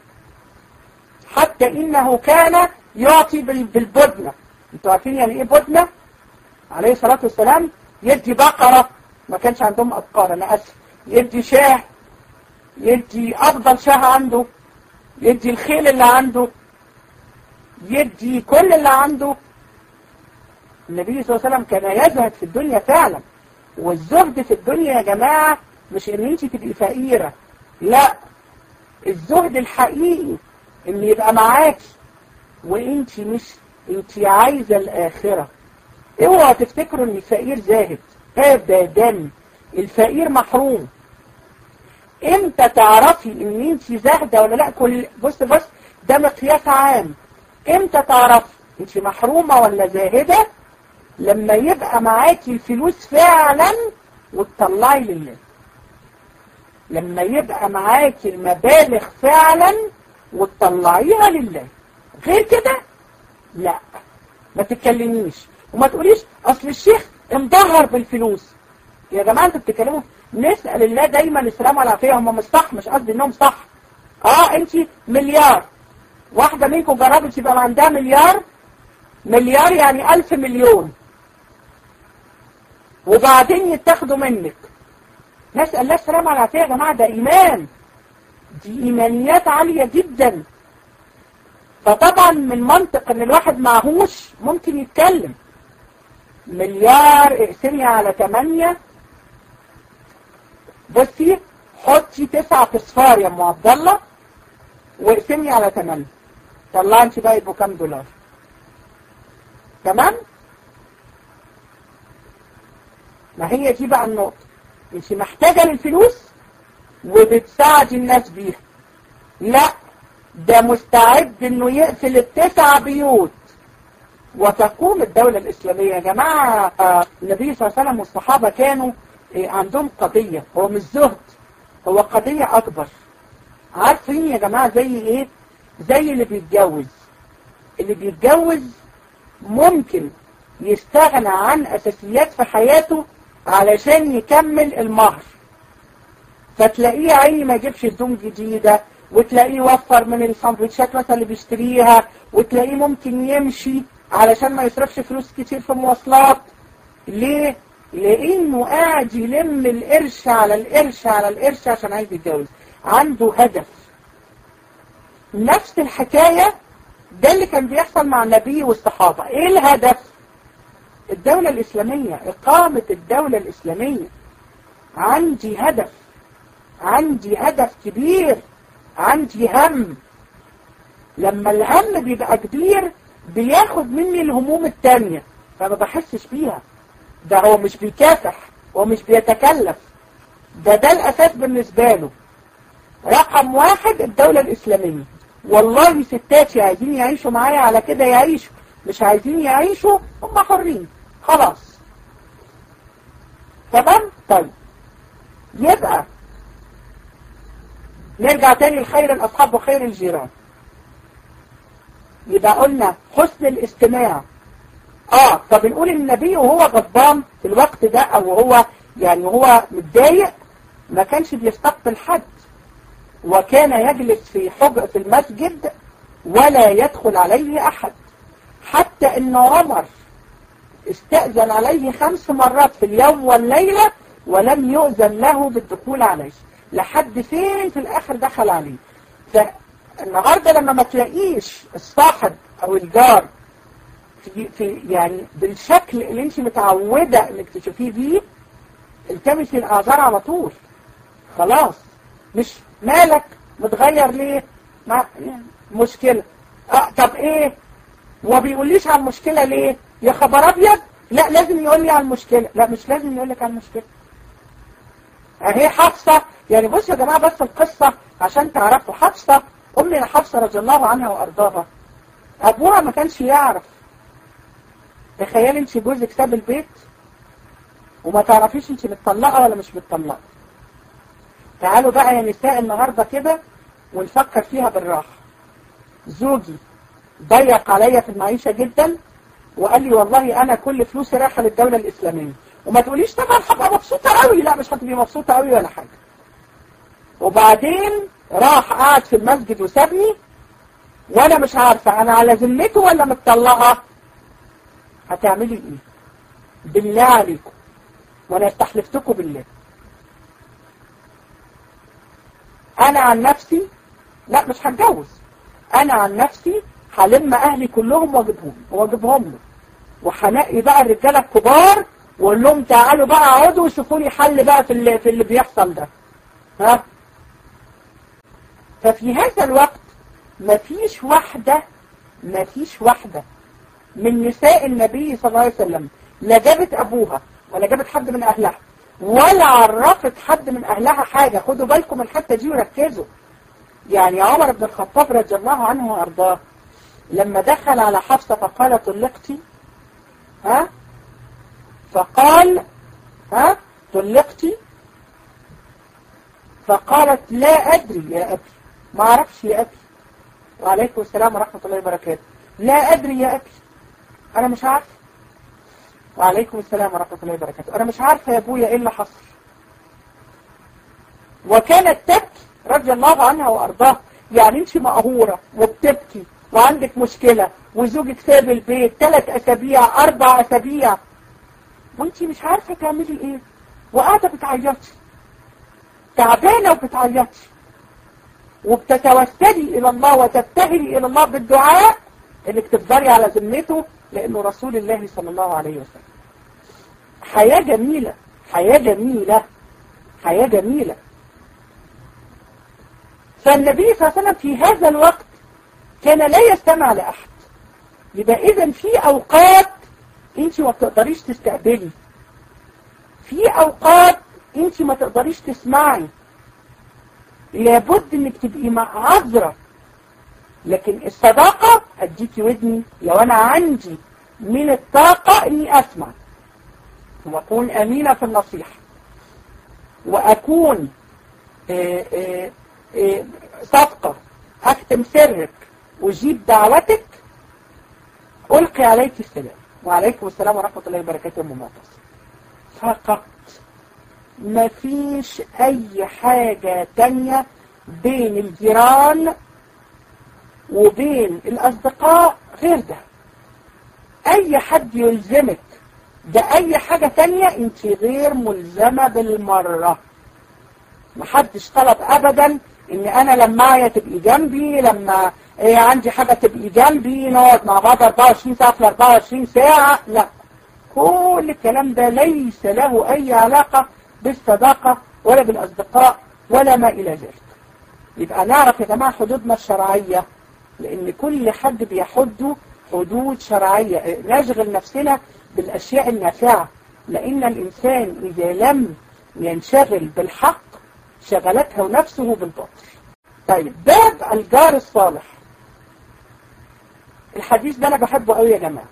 S1: حتى إنه كان يعطي بالبدنة. انتوا عارفين يعني إيه بدنة؟ عليه الصلاة والسلام يدي بقرة، ما كانش عندهم أبقار أنا أسف، يدي شاه، يدي أفضل شاه عنده، يدي الخيل اللي عنده، يدي كل اللي عنده. النبي صلى الله عليه وسلم كان يزهد في الدنيا فعلا. والزهد في الدنيا يا جماعة مش ان انت تبقي فقيرة، لا، الزهد الحقيقي ان يبقى معاكي وانت مش انت عايزة الآخرة. اوعوا تفتكروا ان الفقير زاهد، ابدا، الفقير محروم. امتى تعرفي ان انت زاهدة ولا لا؟ كل بص بص ده مقياس عام. امتى تعرف انت محرومة ولا زاهدة؟ لما يبقى معاكي الفلوس فعلا وتطلعي لله، لما يبقى معاكي المبالغ فعلا وتطلعيها لله. غير كده لا، ما تتكلميش وما تقوليش اصل الشيخ انبهر بالفلوس. يا جماعة انتوا بتتكلموا، نسأل الله دايما السلام والعافية. هم مش صح، مش قصدي انهم صح. اه انت مليار، واحدة منكم جربت يبقى عندها مليار، مليار يعني ألف مليون، وبعدين يتاخدوا منك. نسأل الله السلام والعافية يا جماعة، ده إيمان. دي إيمانيات عالية جدا. فطبعا من منطق ان الواحد معهوش ممكن يتكلم. مليار اقسمي على تمانية، بصي حطي تسعة اصفار يا ام عبد الله واقسمي على تمانية، طلعي انت بقى يبقوا كام دولار. تمام؟ ما هي دي بقى النقطة، انت محتاجة للفلوس وبتساعدي الناس بيها. لا، ده مستعد انه يقفل التسع بيوت وتقوم الدولة الإسلامية. يا جماعة النبي صلى الله عليه وسلم والصحابة كانوا عندهم قضية، هو مش زهد، هو قضية أكبر. عارفين يا جماعة زي إيه؟ زي اللي بيتجوز. اللي بيتجوز ممكن يستغنى عن أساسيات في حياته علشان يكمل المهر، فتلاقيه عيني ما يجيبش هدوم جديدة، وتلاقيه وفر من الساندوتشات مثلا اللي بيشتريها، وتلاقيه ممكن يمشي علشان ما يصرفش فلوس كتير في مواصلات. ليه؟ لانه قاعد يلم القرش على القرش على القرش عشان عايز يتجوز، عنده هدف. نفس الحكاية ده اللي كان بيحصل مع النبي والصحابة. ايه الهدف؟ الدولة الإسلامية، إقامة الدولة الإسلامية. عندي هدف، عندي هدف كبير، عندي هم. لما الهم بيبقى كبير بياخد مني الهموم التانية فما بحسش بيها. ده هو مش بيكافح، هو مش بيتكلف، ده ده الأساس بالنسبة له. رقم واحد الدولة الإسلامية. والله ستاتي عايزين يعيشوا معايا على كده يعيشوا، مش عايزين يعيشوا هم حرين خلاص. تمام؟ طيب يبقى نرجع تاني لخير الأصحاب وخير الجيران. يبقى قلنا حسن الاستماع. اه طب نقول النبي وهو غضبان في الوقت ده، او هو يعني هو متضايق، ما كانش بيستقبل حد، وكان يجلس في حجر في المسجد ولا يدخل عليه احد، حتى ان عمر استأذن عليه خمس مرات في اليوم والليلة ولم يؤذن له بالدخول عليه، لحد فين في الاخر دخل عليه. فالنهاردة لما ما تلاقيش الصاحب او الجار في, في يعني بالشكل اللي انت متعودة انك تشوفيه بيه، التمسي الاعذار على طول. خلاص، مش مالك متغير ليه؟ ما يعني مشكلة. اه طب ايه؟ وبيقوليش على المشكلة ليه؟ يا خبر ابيض، لا لازم يقول لي على المشكلة. لا مش لازم يقول لك على المشكلة. اهي حفصة، يعني بصوا يا جماعة بس القصة عشان تعرفوا. حفصة امنا حفصة رضي الله عنها وارضاها، ابوها ما كانش يعرف. تخيل انت جوزك ساب البيت وما تعرفيش انت متطلقة ولا مش متطلقة. تعالوا بقى يا نساء النهاردة كده ونفكر فيها بالراحة. زوجي ضيق عليا في المعيشة جدا وقال لي والله انا كل فلوسي رايحة للدولة الاسلامية، وما تقوليش طبعا هبقى مبسوطة قوي، لا مش هتبقي مبسوطة قوي ولا حاجة. وبعدين راح قاعد في المسجد وسابني وانا مش عارفة انا على ذمته ولا متطلقة. هتعملي ايه؟ بالله عليكم وانا استحلفتكم بالله. انا عن نفسي لا مش هتجوز. انا عن نفسي هلم اهلي كلهم واجيبهم واجيبهم له، وهنقي بقى الرجاله الكبار واقول لهم تعالوا بقى اقعدوا وشوفوا لي حل بقى في اللي في اللي بيحصل ده. ها؟ ففي هذا الوقت مفيش واحده مفيش واحده من نساء النبي صلى الله عليه وسلم لا جابت ابوها ولا جابت حد من اهلها ولا عرفت حد من اهلها حاجة. خدوا بالكم الحتة دي وركزوا. يعني عمر بن الخطاب رضي الله عنه وارضاه لما دخل على حفصة فقال طلقتي، ها فقال ها طلقتي، فقالت لا ادري يا ابي، ما اعرفش يا ابي، وعليكم السلام ورحمة الله وبركاته، لا ادري يا ابي انا مش عارفه، وعليكم السلام ورحمة الله وبركاته، انا مش عارفه يا ابويا ايه اللي حصل. وكانت تبكي رضي الله عنها وارضاها. يعني انت مقهوره وبتبكي وعندك مشكله وزوجك ساب البيت ثلاث اسابيع اربع اسابيع وانت مش عارفه تعملي ايه، وقاعده بتعيطي تعبانه وبتعيطي. وبتتوسلي إلى الله وتبتهلي إلى الله بالدعاء انك تفضلي على ذمته، لأنه رسول الله صلى الله عليه وسلم. حياة جميلة، حياة جميلة، حياة جميلة. فالنبي صلى الله عليه وسلم في هذا الوقت كان لا يستمع لأحد. يبقى إذن في أوقات انت ما تقدريش تستقبلي، في أوقات انت ما تقدريش تسمعي، لابد انك تبقي معذرة. لكن الصداقة هديكي ودني لو انا عندي من الطاقة اني اسمع، واكون امينة في النصيحة، واكون آآ آآ آآ صادقة، اكتم سرك وجيب دعوتك، القي عليك السلام. وعليكم السلام ورحمة الله وبركاته. ممتاز فقط، مفيش اي حاجة تانية بين الجيران وبين الاصدقاء غير ده. اي حد يلزمك ده اي حاجة تانية انت غير ملزمة بالمرة. محدش طلب ابدا ان انا لما معايا تبقي جنبي، لما إيه عندي حاجة تبقي جنبي، نقعد مع بعض أربعة وعشرين ساعة في أربعة وعشرين ساعة. لا، كل الكلام ده ليس له اي علاقة بالصداقة ولا بالاصدقاء ولا ما الى ذلك. يبقى نعرف يا جماعة حدودنا الشرعية، لان كل حد بيحد حدود شرعية. نشغل نفسنا بالاشياء النافعة، لان الانسان اذا لم ينشغل بالحق شغلته نفسه بالباطل. طيب، باب الجار الصالح. الحديث ده انا بحبه قوي يا جماعة.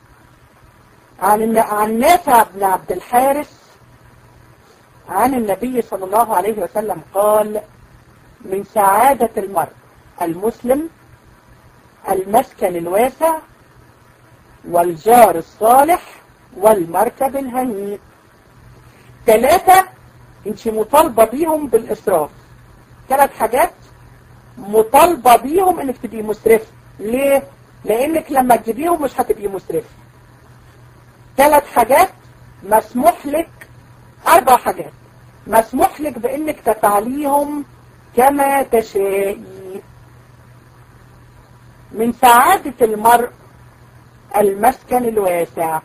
S1: عن عن نافع بن عبد الحارث عن النبي صلى الله عليه وسلم قال: من سعادة المرء المسلم المسكن الواسع والجار الصالح والمركب الهنيء. ثلاثة انت مطالبة بيهم بالإسراف. ثلاث حاجات مطالبة بيهم انك تبقي مسرفة. ليه؟ لانك لما تجيبيهم مش هتبقي مسرفة. ثلاث حاجات مسموح لك، اربع حاجات مسموح لك بانك تفعليهم كما تشائي. من سعادة المرء المسكن الواسع.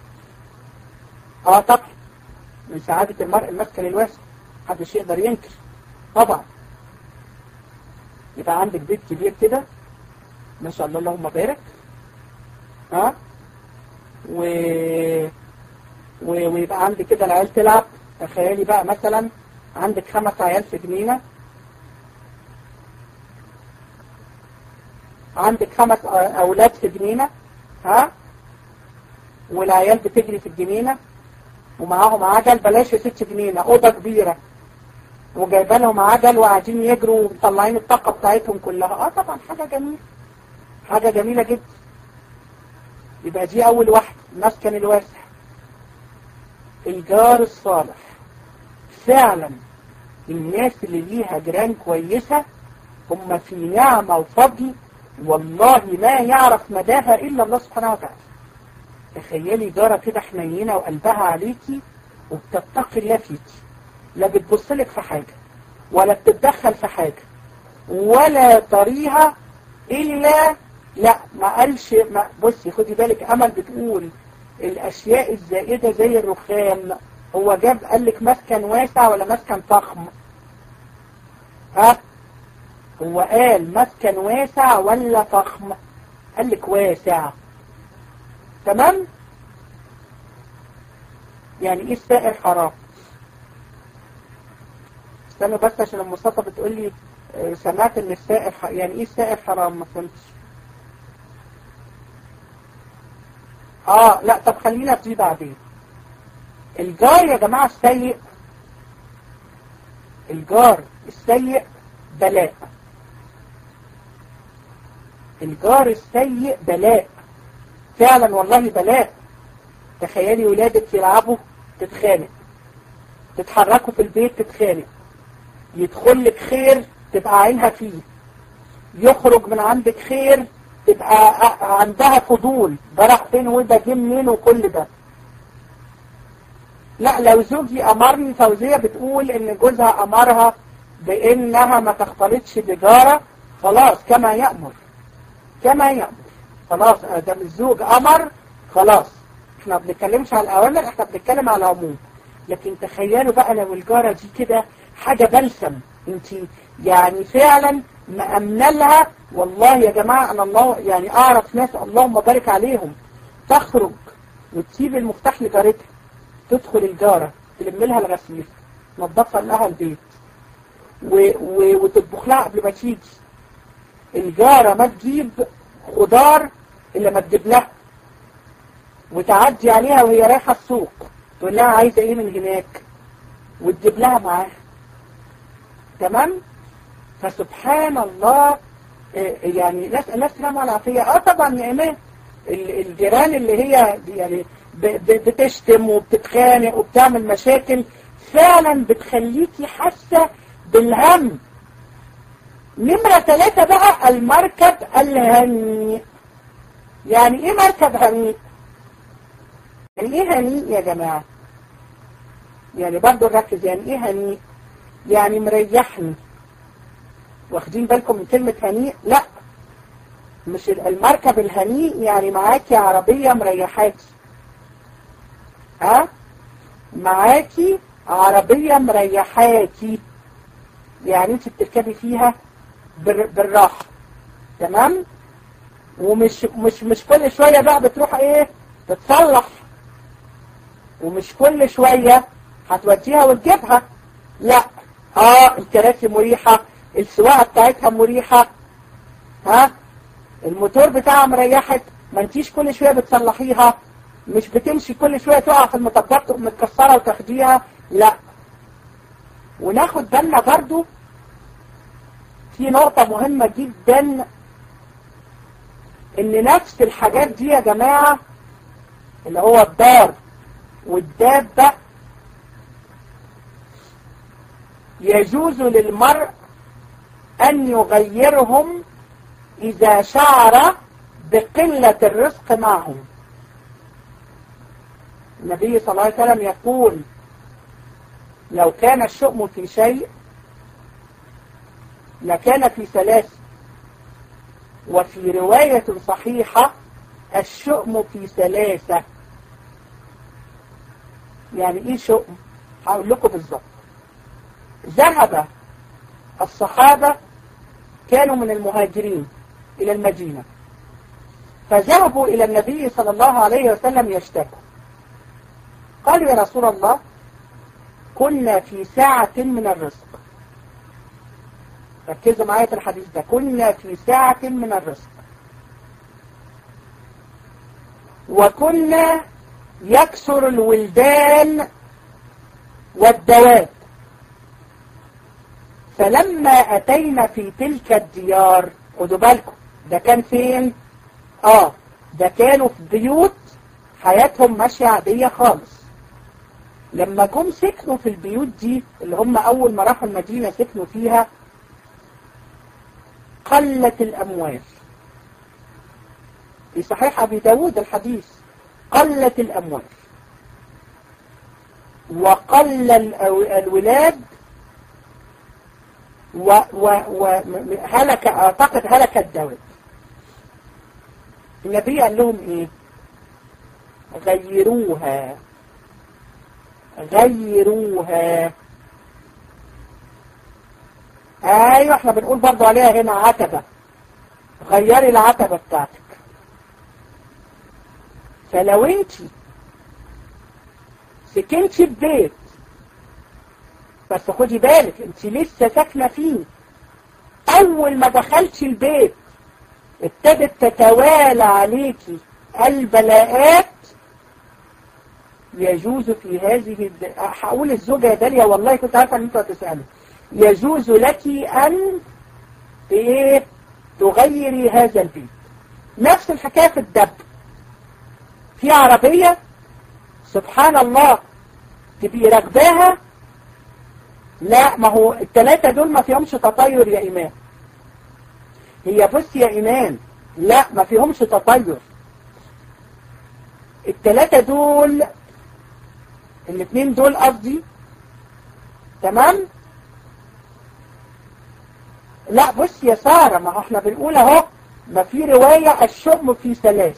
S1: اه طبعا من سعادة المرء المسكن الواسع، محدش يقدر ينكر طبعا. يبقى عندك بيت كبير كده ما شاء الله اللهم بارك، ها و... و... ويبقى عندك كده العيال تلعب. تخيلي بقى مثلا عندك خمس عيال في جنينة، عندك خمس أولاد في جنينة، ها، والعيال بتجري في الجنينة ومعاهم عجل. بلاش يا ست جنينة، أوضة كبيرة وجايبه لهم عجل وقاعدين يجروا ومطلعين الطاقة بتاعتهم كلها. اه طبعا حاجة جميلة، حاجة جميلة جدا. يبقى دي أول واحدة، المسكن الواسع. الجار الصالح. فعلا الناس اللي ليها جيران كويسة هم في نعمة وفضل، والله ما يعرف مداها إلا الله سبحانه وتعالى. تخيلي جارة كده حنينة وقلبها عليكي وبتتقي الله فيكي، لا بتبصلك في حاجة ولا بتتدخل في حاجة ولا طريها إلا لا ما قالش ما. بصي خدي بالك، أمل بتقول الأشياء الزائدة زي الرخام. هو جاب قال لك مسكن واسع ولا مسكن فخم؟ ها، هو قال مسكن واسع ولا فخم؟ قال لك واسع. تمام؟ يعني ايه السائر حرام؟ استنى بس عشان المصطفى بتقول لي سمعت ان السائر ح... يعني ايه السائر حرام؟ ما فهمتش. اه لا، طب خلينا في بعدين. الجار يا جماعة السيء، الجار السيء بلاء. الجار السيء بلاء فعلا، والله بلاء. تخيلي ولادك يلعبوا تتخانق، تتحركوا في البيت تتخانق، يدخل لك خير تبقى عينها فيه، يخرج من عندك خير تبقى عندها فضول، ده راح فين وده جه منين وكل ده. لا، لو زوجي أمرني، فوزية بتقول إن جوزها أمرها بانها ما تختلطش بجارة، خلاص كما يأمر كما يأمر خلاص. ده الزوج امر خلاص، احنا ما بنتكلمش على الاوامر، احنا بنتكلم على العموم. لكن تخيلوا بقى لو الجارة دي كده حاجة بلسم، انت يعني فعلا مأمنة لها. والله يا جماعة انا الله يعني اعرف ناس اللهم بارك عليهم تخرج وتسيب المفتاح لجارتها، تدخل الجارة تلم لها الغسيل، تنظف لها البيت و... و... وتطبخ لها قبل ما تيجي. الجارة ما تجيب خضار الا ما تجيب لها، وتعدي عليها وهي رايحة السوق تقول لها عايزة ايه من هناك وتجيب لها معاها. تمام. فسبحان الله يعني نسأل الله السلامة والعافية. اه طبعا يا ايمان الجيران اللي هي يعني بتشتم وبتتخانق وبتعمل مشاكل فعلا بتخليكي حاسة بالهم. نمرة ثلاثة بقى المركب الهنيء. يعني ايه مركب هنيء؟ يعني ايه هنيء يا جماعة؟ يعني برضو نركز، يعني ايه هنيء؟ يعني مريحني. واخدين بالكم من كلمة هنيء؟ لا، مش المركب الهنيء يعني معاكي عربية مريحاكي. ها؟ معاكي عربية مريحاكي، يعني انت بتركبي فيها بالراحة. تمام. ومش مش مش كل شوية بقى بتروح ايه تتصلح، ومش كل شوية هتوديها وتجيبها. لا، اه الكراسي مريحة، السواقة بتاعتها مريحة، ها الموتور بتاعها مريحك، ما انتيش كل شوية بتصلحيها، مش بتمشي كل شوية تقع في المطبات متكسرة وتاخديها. لا. وناخد بالنا برضو في نقطة مهمة جدا، ان نفس الحاجات دي يا جماعة اللي هو الدار والدابة يجوز للمرء ان يغيرهم اذا شعر بقلة الرزق معهم. النبي صلى الله عليه وسلم يقول لو كان الشؤم في شيء لكان في ثلاث، وفي رواية صحيحة الشؤم في ثلاثة. يعني ايه شؤم؟ هقول لكم بالظبط. ذهب الصحابة كانوا من المهاجرين إلى المدينة، فذهبوا إلى النبي صلى الله عليه وسلم يشتكوا. قالوا يا رسول الله كنا في ساعة من الرزق. ركزوا معايا في الحديث ده، كنا في ساعة من الرزق وكنا يكسر الولدان والدواب، فلما أتينا في تلك الديار، خدوا بالكم ده كان فين؟ آه ده كانوا في بيوت حياتهم ماشية عادية خالص. لما جم سكنوا في البيوت دي اللي هم أول ما راحوا المدينة سكنوا فيها، قلت الأموال. في صحيح أبي داود الحديث، قلت الأموال وقل الولاد وهلك، أعتقد هلك الدواب. النبي قال لهم إيه؟ غيروها غيروها. ايوه احنا بنقول برضو عليها هنا عتبة، غيري العتبة بتاعتك. فلو انت سكنتي في بيت، بس خدي بالك انت لسه ساكنة فيه، اول ما دخلتي البيت ابتدت تتوالى عليكي البلاءات، يجوز في هذه الد... هقول الزوجة يا داليا والله كنت عارفة ان انتوا هتسألوا، يجوز لك ان ايه تغيري هذا البيت. نفس الحكاية في الدب. في عربية سبحان الله تبقي راكباها، لا ما هو الثلاثة دول ما فيهمش تطير يا إيمان. هي بص يا إيمان، لا ما فيهمش تطير. الثلاثة دول، الاثنين دول قصدي، تمام، لا بص يا سارة، ما احنا بنقول اهو، ما في رواية الشؤم في ثلاث،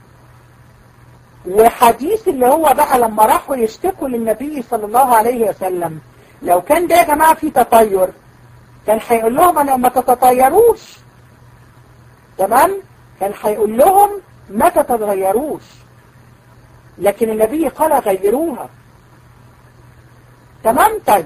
S1: وحديث اللي هو بقى لما راحوا يشتكوا للنبي صلى الله عليه وسلم، لو كان ده يا جماعة في تطير كان هيقول لهم انا ما تتطيروش، تمام؟ كان هيقول لهم ما تتغيروش، لكن النبي قال غيروها. تمام؟ طيب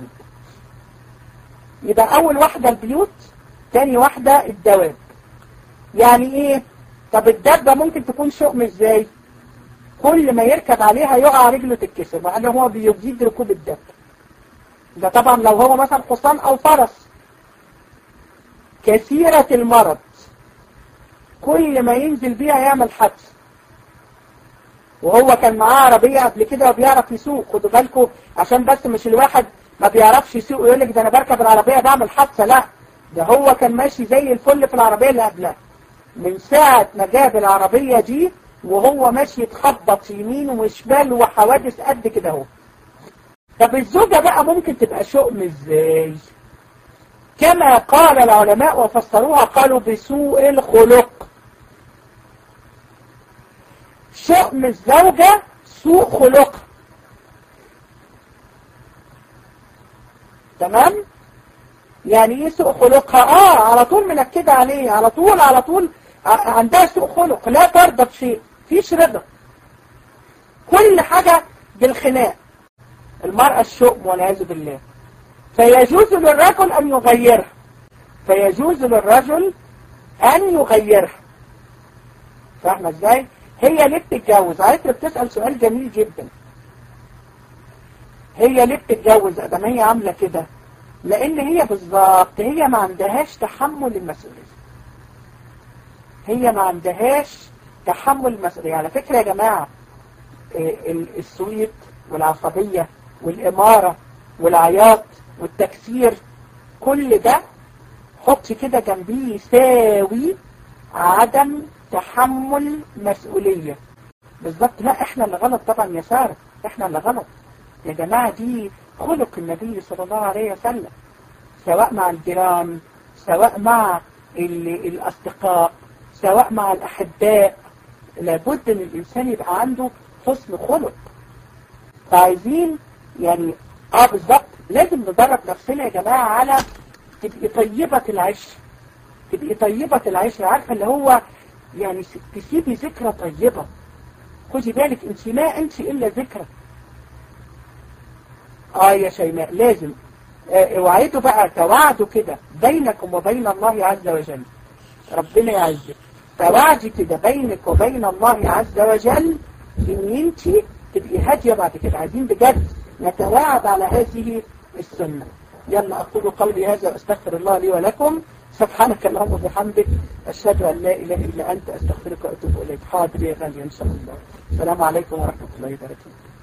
S1: يبقى اول واحدة البيوت، تاني واحدة الدواب. يعني ايه؟ طب الدابة ممكن تكون شؤم ازاي؟ كل ما يركب عليها يقع رجله تتكسر، مع انه هو بيجيد ركوب الدابة. ده طبعا لو هو مثلا حصان او فرس. كثيرة المرض، كل ما ينزل بيها يعمل حادثة. وهو كان معاه عربية قبل كده وبيعرف يسوق، خدوا بالكم عشان بس مش الواحد ما بيعرفش يسوق ويقول لك ده انا بركب العربية بعمل حادثة، لا، ده هو كان ماشي زي الفل في العربية اللي قبلها. من ساعة ما جاب العربية دي وهو ماشي يتخبط يمين وشمال وحوادث قد كده اهو. طب الزوجة بقى ممكن تبقى شؤم ازاي؟ كما قال العلماء وفسروها، قالوا بسوء الخلق. شؤم الزوجة سوء خلقها. تمام؟ يعني ايه سوء خلقها؟ اه على طول منكدة عليه، على طول على طول عندها سوء خلق، لا ترضى بشيء، فيش رضا، كل حاجة بالخناق. المرأة الشؤم والعياذ بالله. فيجوز للرجل أن يغيرها، فيجوز للرجل أن يغيرها. فاهمة ازاي؟ هي ليه بتتجوز؟ عايزة بتسأل سؤال جميل جدا. هي ليه بتتجوز ادام هي عاملة كده؟ لأن هي بالظبط هي ما عندهاش تحمل المسؤولية. هي ما عندهاش تحمل المسؤولية. على فكرة يا جماعة، السويت والعصبية والإمارة والعياط والتكسير، كل ده حط كده جنبيه يساوي عدم تحمل مسؤولية. بالظبط. لا احنا اللي غلط طبعا يا سارة، احنا اللي غلط يا جماعة. دي خلق النبي صلى الله عليه وسلم، سواء مع الجيران، سواء مع الأصدقاء، سواء مع الأحباء. لابد ان الإنسان يبقى عنده حسن خلق. فعايزين يعني اه بالظبط لازم ندرب نفسنا يا جماعة على تبقي طيبة العيش، تبقي طيبة العيش. عارفة اللي هو يعني تسيبي ذكرى طيبة. خدي بالك انت ما انت الا ذكرى. اه يا شيماء لازم اه اوعدوا بقى، توعدوا كده بينكم وبين الله عز وجل، ربنا يعزك. توعدي كده بينك وبين الله عز وجل ان انت تبقي هادية بعد كده. عايزين بجد نتواعد على هذه السنة. يلا أقول قولي هذا وأستغفر الله لي ولكم. سبحانك اللهم وبحمدك، أشهد أن لا إله إلا أنت، أستغفرك وأتوب إليك. حاضر يا غالي إن شاء الله. السلام عليكم ورحمة الله وبركاته.